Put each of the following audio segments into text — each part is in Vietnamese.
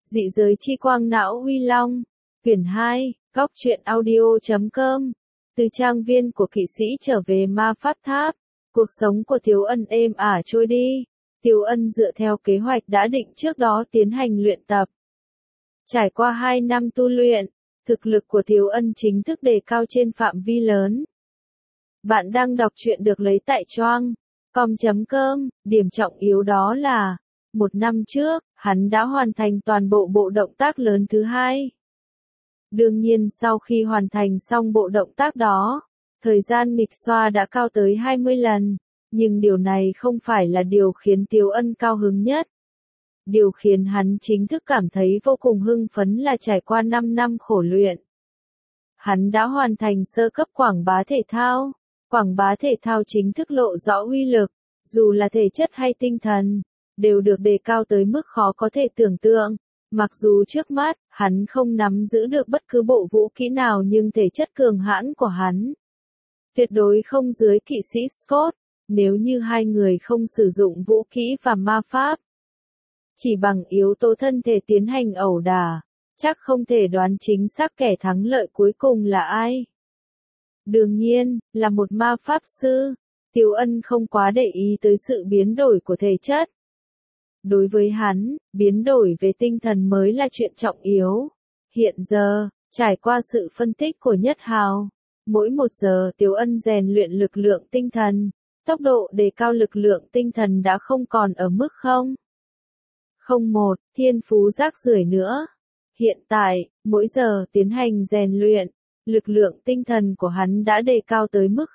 Dị giới chi quang não Huy Long, quyển 2, góc truyện audio.com, từ trang viên của kỵ sĩ trở về ma pháp tháp, cuộc sống của Tiếu Ân êm ả trôi đi. Tiếu Ân dựa theo kế hoạch đã định trước đó tiến hành luyện tập. Trải qua 2 năm tu luyện, thực lực của Tiếu Ân chính thức đề cao trên phạm vi lớn. Bạn đang đọc truyện được lấy tại choang.com, điểm trọng yếu đó là, 1 năm trước, hắn đã hoàn thành toàn bộ bộ động tác lớn thứ 2. Đương nhiên sau khi hoàn thành xong bộ động tác đó, thời gian nghịch xoa đã cao tới 20 lần, nhưng điều này không phải là điều khiến Tiếu Ân cao hứng nhất. Điều khiến hắn chính thức cảm thấy vô cùng hưng phấn là trải qua 5 năm khổ luyện. Hắn đã hoàn thành sơ cấp quảng bá thể thao. Quảng bá thể thao chính thức lộ rõ uy lực, dù là thể chất hay tinh thần, đều được đề cao tới mức khó có thể tưởng tượng. Mặc dù trước mắt, hắn không nắm giữ được bất cứ bộ vũ kỹ nào nhưng thể chất cường hãn của hắn tuyệt đối không dưới kỵ sĩ Scott, nếu như hai người không sử dụng vũ kỹ và ma pháp. Chỉ bằng yếu tố thân thể tiến hành ẩu đả, chắc không thể đoán chính xác kẻ thắng lợi cuối cùng là ai. Đương nhiên, là một ma pháp sư, Tiếu Ân không quá để ý tới sự biến đổi của thể chất. Đối với hắn, biến đổi về tinh thần mới là chuyện trọng yếu. Hiện giờ, trải qua sự phân tích của Nhất Hào, mỗi 1 giờ Tiếu Ân rèn luyện lực lượng tinh thần, tốc độ đề cao lực lượng tinh thần đã không còn ở mức 0,01 thiên phú rác rưởi nữa. Hiện tại, mỗi giờ tiến hành rèn luyện, lực lượng tinh thần của hắn đã đề cao tới mức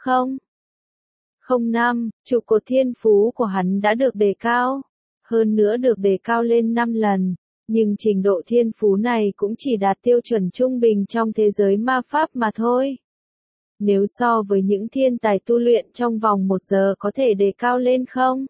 0,05, trụ cột thiên phú của hắn đã được đề cao, hơn nữa được đề cao lên 5 lần, nhưng trình độ thiên phú này cũng chỉ đạt tiêu chuẩn trung bình trong thế giới ma pháp mà thôi. Nếu so với những thiên tài tu luyện trong vòng 1 giờ có thể đề cao lên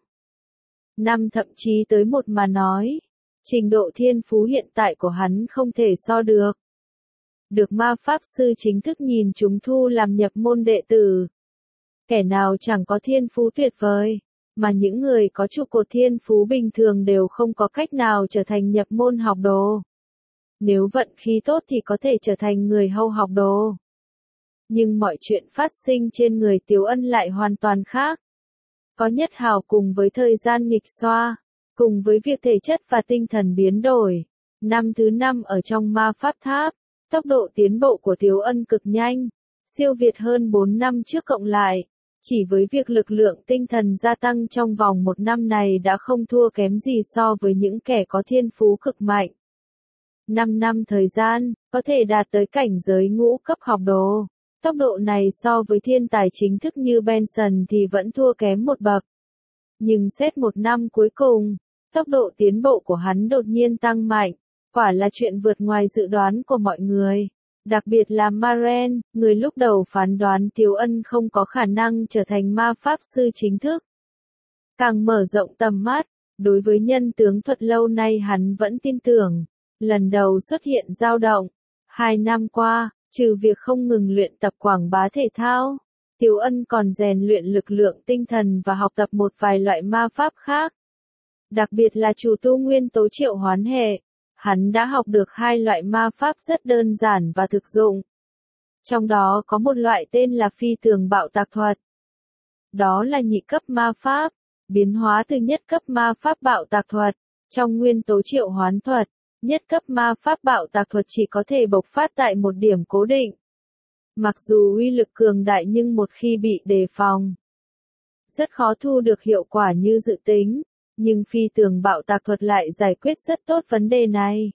0,5 thậm chí tới 1 mà nói, trình độ thiên phú hiện tại của hắn không thể so được. Được ma pháp sư chính thức nhìn chúng thu làm nhập môn đệ tử. Kẻ nào chẳng có thiên phú tuyệt vời, mà những người có trụ cột thiên phú bình thường đều không có cách nào trở thành nhập môn học đồ. Nếu vận khí tốt thì có thể trở thành người hầu học đồ. Nhưng mọi chuyện phát sinh trên người Tiếu Ân lại hoàn toàn khác. Có Nhất Hào cùng với thời gian nghịch xoa, cùng với việc thể chất và tinh thần biến đổi. Năm thứ 5 ở trong ma pháp tháp, tốc độ tiến bộ của Tiếu Ân cực nhanh, siêu việt hơn 4 năm trước cộng lại. Chỉ với việc lực lượng tinh thần gia tăng trong vòng 1 năm này đã không thua kém gì so với những kẻ có thiên phú cực mạnh. 5 năm thời gian, có thể đạt tới cảnh giới ngũ cấp học đồ. Tốc độ này so với thiên tài chính thức như Benson thì vẫn thua kém một bậc. Nhưng xét 1 năm cuối cùng, tốc độ tiến bộ của hắn đột nhiên tăng mạnh, quả là chuyện vượt ngoài dự đoán của mọi người. Đặc biệt là Maren, người lúc đầu phán đoán Tiếu Ân không có khả năng trở thành ma pháp sư chính thức. Càng mở rộng tầm mắt, đối với nhân tướng thuật lâu nay hắn vẫn tin tưởng. Lần đầu xuất hiện dao động. 2 năm qua, trừ việc không ngừng luyện tập quảng bá thể thao, Tiếu Ân còn rèn luyện lực lượng tinh thần và học tập một vài loại ma pháp khác. Đặc biệt là chủ tu nguyên tố triệu hoán hệ. Hắn đã học được 2 loại ma pháp rất đơn giản và thực dụng. Trong đó có một loại tên là phi thường bạo tạc thuật. Đó là nhị cấp ma pháp, biến hóa từ nhất cấp ma pháp bạo tạc thuật. Trong nguyên tố triệu hoán thuật, nhất cấp ma pháp bạo tạc thuật chỉ có thể bộc phát tại một điểm cố định. Mặc dù uy lực cường đại nhưng một khi bị đề phòng, rất khó thu được hiệu quả như dự tính. Nhưng phi tường bạo tạc thuật lại giải quyết rất tốt vấn đề này.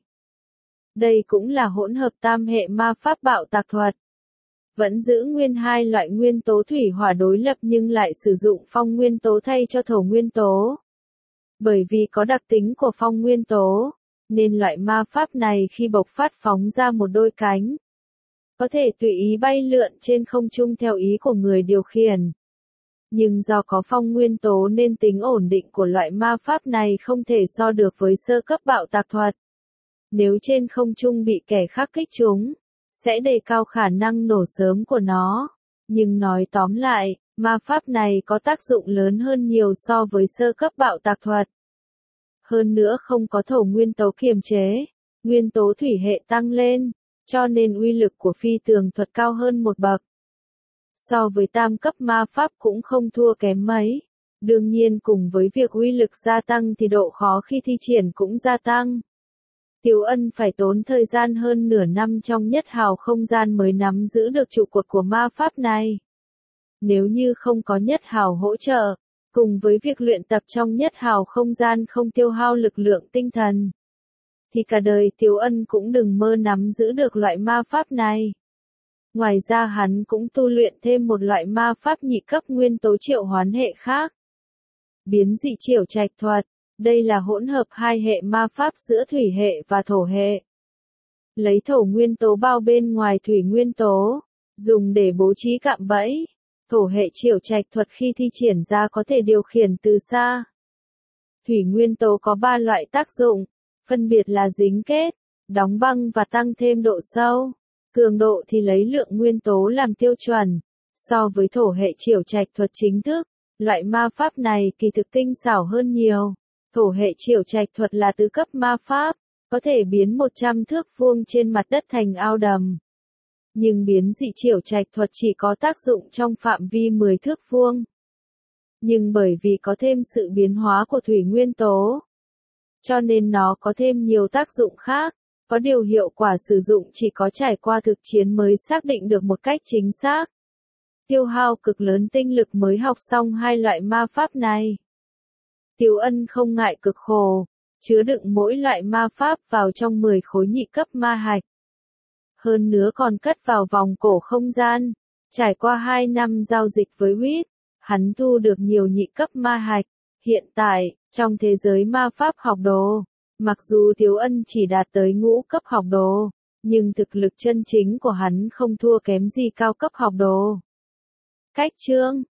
Đây cũng là hỗn hợp tam hệ ma pháp bạo tạc thuật. Vẫn giữ nguyên 2 loại nguyên tố thủy hỏa đối lập nhưng lại sử dụng phong nguyên tố thay cho thổ nguyên tố. Bởi vì có đặc tính của phong nguyên tố, nên loại ma pháp này khi bộc phát phóng ra một đôi cánh, có thể tùy ý bay lượn trên không trung theo ý của người điều khiển. Nhưng do có phong nguyên tố nên tính ổn định của loại ma pháp này không thể so được với sơ cấp bạo tạc thuật. Nếu trên không trung bị kẻ khác kích chúng, sẽ đề cao khả năng nổ sớm của nó. Nhưng nói tóm lại, ma pháp này có tác dụng lớn hơn nhiều so với sơ cấp bạo tạc thuật. Hơn nữa không có thổ nguyên tố kiềm chế, nguyên tố thủy hệ tăng lên, cho nên uy lực của phi tường thuật cao hơn một bậc. So với tam cấp ma pháp cũng không thua kém mấy. Đương nhiên cùng với việc uy lực gia tăng thì độ khó khi thi triển cũng gia tăng. Tiếu Ân phải tốn thời gian hơn nửa năm trong nhất hào không gian mới nắm giữ được trụ cột của ma pháp này. Nếu như không có nhất hào hỗ trợ, cùng với việc luyện tập trong nhất hào không gian không tiêu hao lực lượng tinh thần, thì cả đời Tiếu Ân cũng đừng mơ nắm giữ được loại ma pháp này. Ngoài ra hắn cũng tu luyện thêm một loại ma pháp nhị cấp nguyên tố triệu hoán hệ khác. Biến dị chiểu trạch thuật, đây là hỗn hợp hai hệ ma pháp giữa thủy hệ và thổ hệ. Lấy thổ nguyên tố bao bên ngoài thủy nguyên tố, dùng để bố trí cạm bẫy. Thổ hệ chiểu trạch thuật khi thi triển ra có thể điều khiển từ xa. Thủy nguyên tố có 3 loại tác dụng, phân biệt là dính kết, đóng băng và tăng thêm độ sâu. Cường độ thì lấy lượng nguyên tố làm tiêu chuẩn. So với thổ hệ chiểu trạch thuật chính thức, loại ma pháp này kỳ thực tinh xảo hơn nhiều. Thổ hệ chiểu trạch thuật là tứ cấp ma pháp, có thể biến 100 thước vuông trên mặt đất thành ao đầm. Nhưng biến dị chiểu trạch thuật chỉ có tác dụng trong phạm vi 10 thước vuông. Nhưng bởi vì có thêm sự biến hóa của thủy nguyên tố, cho nên nó có thêm nhiều tác dụng khác. Có điều hiệu quả sử dụng chỉ có trải qua thực chiến mới xác định được một cách chính xác. Tiêu hao cực lớn tinh lực mới học xong hai loại ma pháp này. Tiếu Ân không ngại cực khổ, chứa đựng mỗi loại ma pháp vào trong 10 khối nhị cấp ma hạch. Hơn nữa còn cất vào vòng cổ không gian. Trải qua 2 năm giao dịch với Huyết, hắn thu được nhiều nhị cấp ma hạch. Hiện tại, trong thế giới ma pháp học đồ, mặc dù Tiếu Ân chỉ đạt tới ngũ cấp học đồ, nhưng thực lực chân chính của hắn không thua kém gì cao cấp học đồ. Cách chương